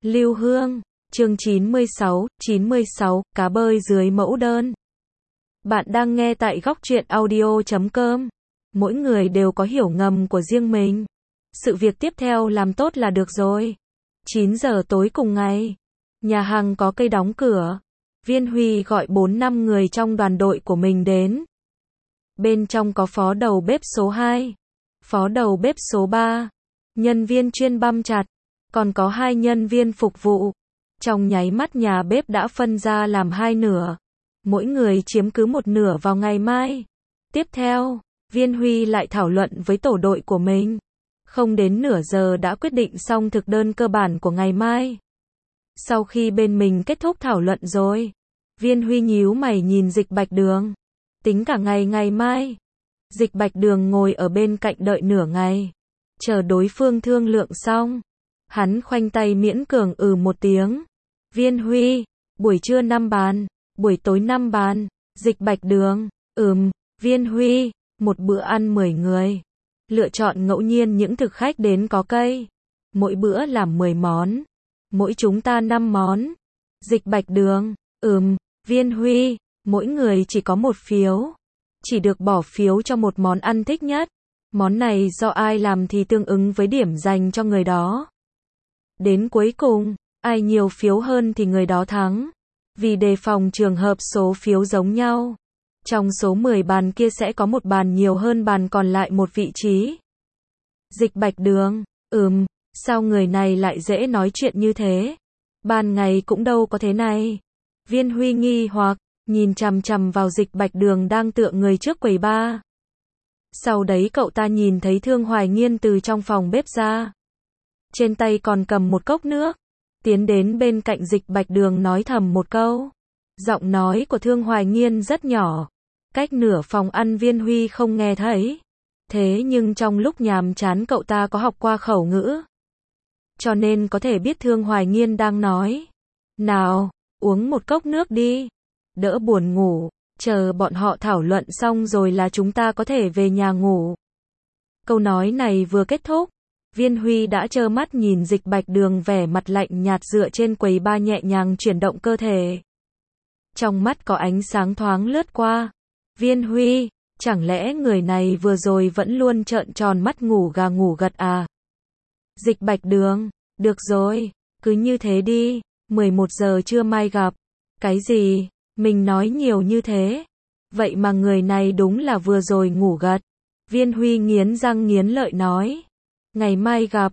Lưu Hương, chương 96, cá bơi dưới mẫu đơn. Bạn đang nghe tại Góc Truyện Audio.com. Mỗi người đều có hiểu ngầm của riêng mình. Sự việc tiếp theo làm tốt là được rồi. 9 giờ tối cùng ngày, nhà hàng có cây đóng cửa. Viên Huy gọi 4-5 người trong đoàn đội của mình đến. Bên trong có phó đầu bếp số 2, phó đầu bếp số 3, nhân viên chuyên băm chặt, còn có 2 nhân viên phục vụ. Trong nháy mắt nhà bếp đã phân ra làm 2 nửa. Mỗi người chiếm cứ một nửa vào ngày mai. Tiếp theo, Viên Huy lại thảo luận với tổ đội của mình. Không đến nửa giờ đã quyết định xong thực đơn cơ bản của ngày mai. Sau khi bên mình kết thúc thảo luận rồi, Viên Huy nhíu mày nhìn Dịch Bạch Đường. Tính cả ngày mai. Dịch Bạch Đường ngồi ở bên cạnh đợi nửa ngày, chờ đối phương thương lượng xong. Hắn khoanh tay miễn cường một tiếng. Viên Huy, buổi trưa 5 bàn, buổi tối 5 bàn. Dịch Bạch Đường, Viên Huy, một bữa ăn 10 người. Lựa chọn ngẫu nhiên những thực khách đến có cây. Mỗi bữa làm 10 món. Mỗi chúng ta 5 món. Dịch Bạch Đường, Viên Huy, mỗi người chỉ có một phiếu. Chỉ được bỏ phiếu cho một món ăn thích nhất. Món này do ai làm thì tương ứng với điểm dành cho người đó. Đến cuối cùng, ai nhiều phiếu hơn thì người đó thắng. Vì đề phòng trường hợp số phiếu giống nhau, trong số 10 bàn kia sẽ có một bàn nhiều hơn bàn còn lại một vị trí. Dịch Bạch Đường, sao người này lại dễ nói chuyện như thế? Ban ngày cũng đâu có thế này. Viên Huy nghi hoặc, nhìn chằm chằm vào Dịch Bạch Đường đang tựa người trước quầy bar. Sau đấy cậu ta nhìn thấy Thương Hoài Nghiên từ trong phòng bếp ra. Trên tay còn cầm một cốc nước. Tiến đến bên cạnh Dịch Bạch Đường nói thầm một câu. Giọng nói của Thương Hoài Nghiên rất nhỏ. Cách nửa phòng ăn Viên Huy không nghe thấy. Thế nhưng trong lúc nhàm chán cậu ta có học qua khẩu ngữ. Cho nên có thể biết Thương Hoài Nghiên đang nói. Nào, uống một cốc nước đi. Đỡ buồn ngủ. Chờ bọn họ thảo luận xong rồi là chúng ta có thể về nhà ngủ. Câu nói này vừa kết thúc, Viên Huy đã trơ mắt nhìn Dịch Bạch Đường vẻ mặt lạnh nhạt dựa trên quầy bar nhẹ nhàng chuyển động cơ thể. Trong mắt có ánh sáng thoáng lướt qua. Viên Huy, chẳng lẽ người này vừa rồi vẫn luôn trợn tròn mắt ngủ gà ngủ gật à? Dịch Bạch Đường, được rồi, cứ như thế đi, 11 giờ trưa mai gặp. Cái gì? Mình nói nhiều như thế. Vậy mà người này đúng là vừa rồi ngủ gật. Viên Huy nghiến răng nghiến lợi nói. Ngày mai gặp,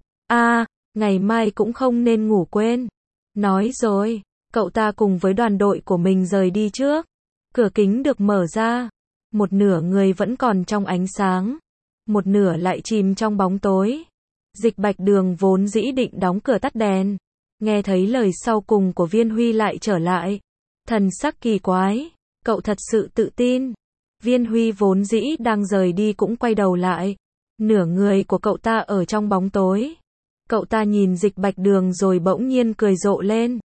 ngày mai cũng không nên ngủ quên. Nói rồi, cậu ta cùng với đoàn đội của mình rời đi trước. Cửa kính được mở ra. Một nửa người vẫn còn trong ánh sáng. Một nửa lại chìm trong bóng tối. Dịch Bạch Đường vốn dĩ định đóng cửa tắt đèn. Nghe thấy lời sau cùng của Viên Huy lại trở lại. Thần sắc kỳ quái, cậu thật sự tự tin. Viên Huy vốn dĩ đang rời đi cũng quay đầu lại. Nửa người của cậu ta ở trong bóng tối. Cậu ta nhìn Dịch Bạch Đường rồi bỗng nhiên cười rộ lên.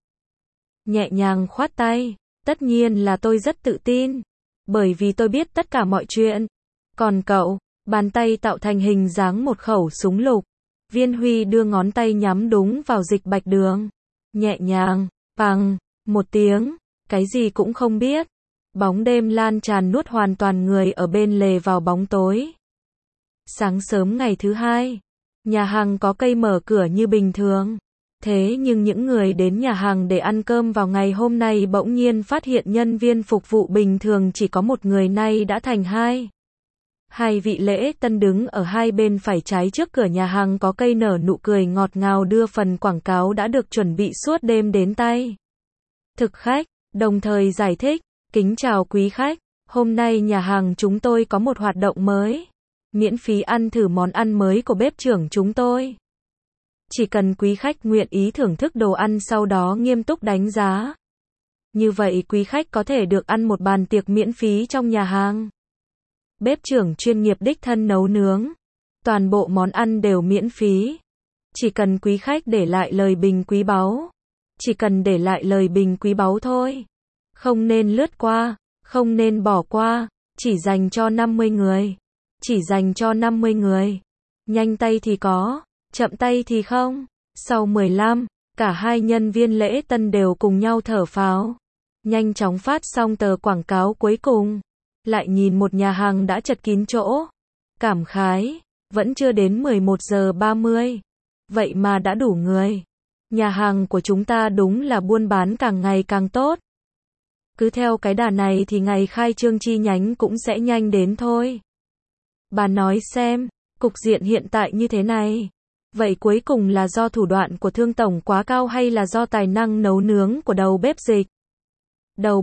Nhẹ nhàng khoát tay, tất nhiên là tôi rất tự tin. Bởi vì tôi biết tất cả mọi chuyện. Còn cậu, bàn tay tạo thành hình dáng một khẩu súng lục. Viên Huy đưa ngón tay nhắm đúng vào Dịch Bạch Đường. Nhẹ nhàng, bằng, một tiếng. Cái gì cũng không biết. Bóng đêm lan tràn nuốt hoàn toàn người ở bên lề vào bóng tối. Sáng sớm ngày thứ 2, nhà hàng có cây mở cửa như bình thường. Thế nhưng những người đến nhà hàng để ăn cơm vào ngày hôm nay bỗng nhiên phát hiện nhân viên phục vụ bình thường chỉ có một người nay đã thành 2. 2 vị lễ tân đứng ở hai bên phải trái trước cửa nhà hàng có cây nở nụ cười ngọt ngào đưa phần quảng cáo đã được chuẩn bị suốt đêm đến tay. Thực khách, đồng thời giải thích, kính chào quý khách, hôm nay nhà hàng chúng tôi có một hoạt động mới. Miễn phí ăn thử món ăn mới của bếp trưởng chúng tôi. Chỉ cần quý khách nguyện ý thưởng thức đồ ăn sau đó nghiêm túc đánh giá. Như vậy quý khách có thể được ăn một bàn tiệc miễn phí trong nhà hàng. Bếp trưởng chuyên nghiệp đích thân nấu nướng. Toàn bộ món ăn đều miễn phí. Chỉ cần quý khách để lại lời bình quý báu. Chỉ cần để lại lời bình quý báu thôi. Không nên lướt qua, không nên bỏ qua, chỉ dành cho 50 người. Chỉ dành cho 50 người. Nhanh tay thì có, chậm tay thì không. Sau 15, Cả hai nhân viên lễ tân đều cùng nhau thở phào. Nhanh chóng phát xong tờ quảng cáo cuối cùng. Lại nhìn một nhà hàng đã chật kín chỗ. Cảm khái, vẫn chưa đến 11 giờ 30. Vậy mà đã đủ người. Nhà hàng của chúng ta đúng là buôn bán càng ngày càng tốt. Cứ theo cái đà này thì ngày khai trương chi nhánh cũng sẽ nhanh đến thôi. Bà nói xem, cục diện hiện tại như thế này. Vậy cuối cùng là do thủ đoạn của Thương Tổng quá cao hay là do tài năng nấu nướng của đầu bếp Dịch? Đầu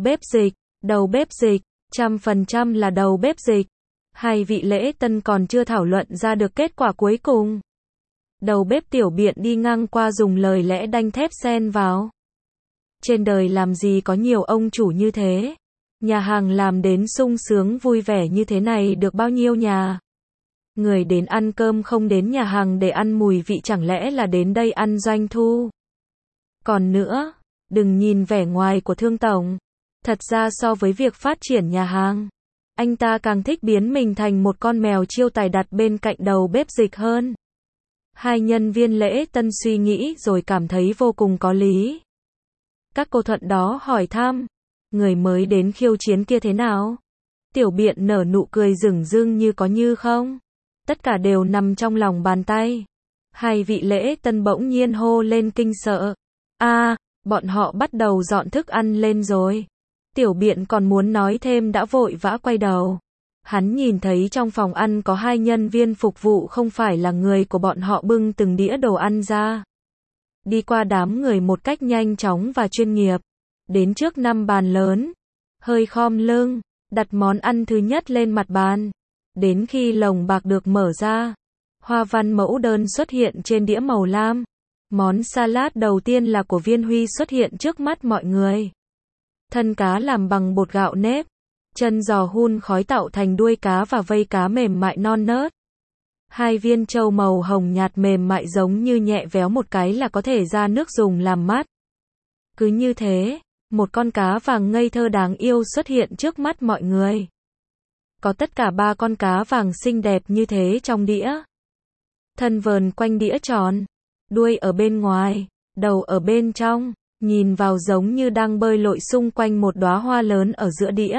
bếp Dịch, 100% là đầu bếp Dịch. Hai vị lễ tân còn chưa thảo luận ra được kết quả cuối cùng. Đầu bếp Tiểu Biện đi ngang qua dùng lời lẽ đanh thép xen vào. Trên đời làm gì có nhiều ông chủ như thế. Nhà hàng làm đến sung sướng vui vẻ như thế này được bao nhiêu nhà. Người đến ăn cơm không đến nhà hàng để ăn mùi vị chẳng lẽ là đến đây ăn doanh thu. Còn nữa, đừng nhìn vẻ ngoài của Thương Tổng. Thật ra so với việc phát triển nhà hàng, anh ta càng thích biến mình thành một con mèo chiêu tài đặt bên cạnh đầu bếp Dịch hơn. Hai nhân viên lễ tân suy nghĩ rồi cảm thấy vô cùng có lý. Các cô thuận đó hỏi thăm, người mới đến khiêu chiến kia thế nào? Tiểu Biện nở nụ cười rừng rưng như có như không. Tất cả đều nằm trong lòng bàn tay. Hai vị lễ tân bỗng nhiên hô lên kinh sợ. Bọn họ bắt đầu dọn thức ăn lên rồi. Tiểu Biện còn muốn nói thêm đã vội vã quay đầu. Hắn nhìn thấy trong phòng ăn có hai nhân viên phục vụ không phải là người của bọn họ bưng từng đĩa đồ ăn ra. Đi qua đám người một cách nhanh chóng và chuyên nghiệp. Đến trước 5 bàn lớn. Hơi khom lưng, đặt món ăn thứ nhất lên mặt bàn. Đến khi lồng bạc được mở ra, hoa văn mẫu đơn xuất hiện trên đĩa màu lam. Món salad đầu tiên là của Viên Huy xuất hiện trước mắt mọi người. Thân cá làm bằng bột gạo nếp, chân giò hun khói tạo thành đuôi cá và vây cá mềm mại non nớt. Hai viên trâu màu hồng nhạt mềm mại giống như nhẹ véo một cái là có thể ra nước dùng làm mát. Cứ như thế, một con cá vàng ngây thơ đáng yêu xuất hiện trước mắt mọi người. Có tất cả 3 con cá vàng xinh đẹp như thế trong đĩa. Thân vờn quanh đĩa tròn, đuôi ở bên ngoài, đầu ở bên trong, nhìn vào giống như đang bơi lội xung quanh một đóa hoa lớn ở giữa đĩa.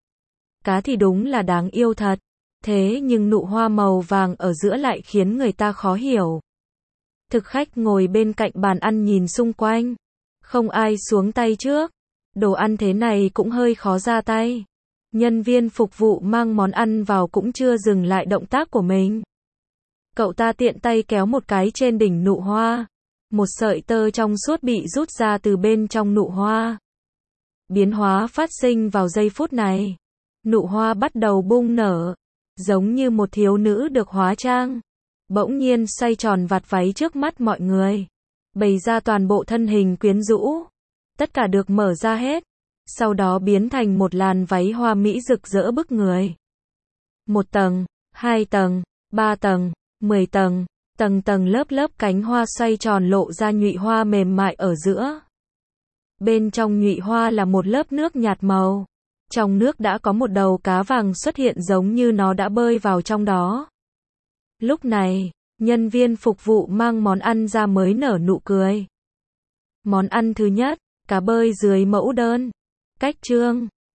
Cá thì đúng là đáng yêu thật, thế nhưng nụ hoa màu vàng ở giữa lại khiến người ta khó hiểu. Thực khách ngồi bên cạnh bàn ăn nhìn xung quanh, không ai xuống tay trước. Đồ ăn thế này cũng hơi khó ra tay. Nhân viên phục vụ mang món ăn vào cũng chưa dừng lại động tác của mình. Cậu ta tiện tay kéo một cái trên đỉnh nụ hoa. Một sợi tơ trong suốt bị rút ra từ bên trong nụ hoa. Biến hóa phát sinh vào giây phút này. Nụ hoa bắt đầu bung nở, giống như một thiếu nữ được hóa trang. Bỗng nhiên xoay tròn vạt váy trước mắt mọi người. Bày ra toàn bộ thân hình quyến rũ. Tất cả được mở ra hết. Sau đó biến thành một làn váy hoa mỹ rực rỡ bức người. 1 tầng, 2 tầng, 3 tầng, 10 tầng, tầng tầng lớp lớp cánh hoa xoay tròn lộ ra nhụy hoa mềm mại ở giữa. Bên trong nhụy hoa là một lớp nước nhạt màu. Trong nước đã có một đầu cá vàng xuất hiện giống như nó đã bơi vào trong đó. Lúc này, nhân viên phục vụ mang món ăn ra mới nở nụ cười. Món ăn thứ nhất, cá bơi dưới mẫu đơn. Cách trương.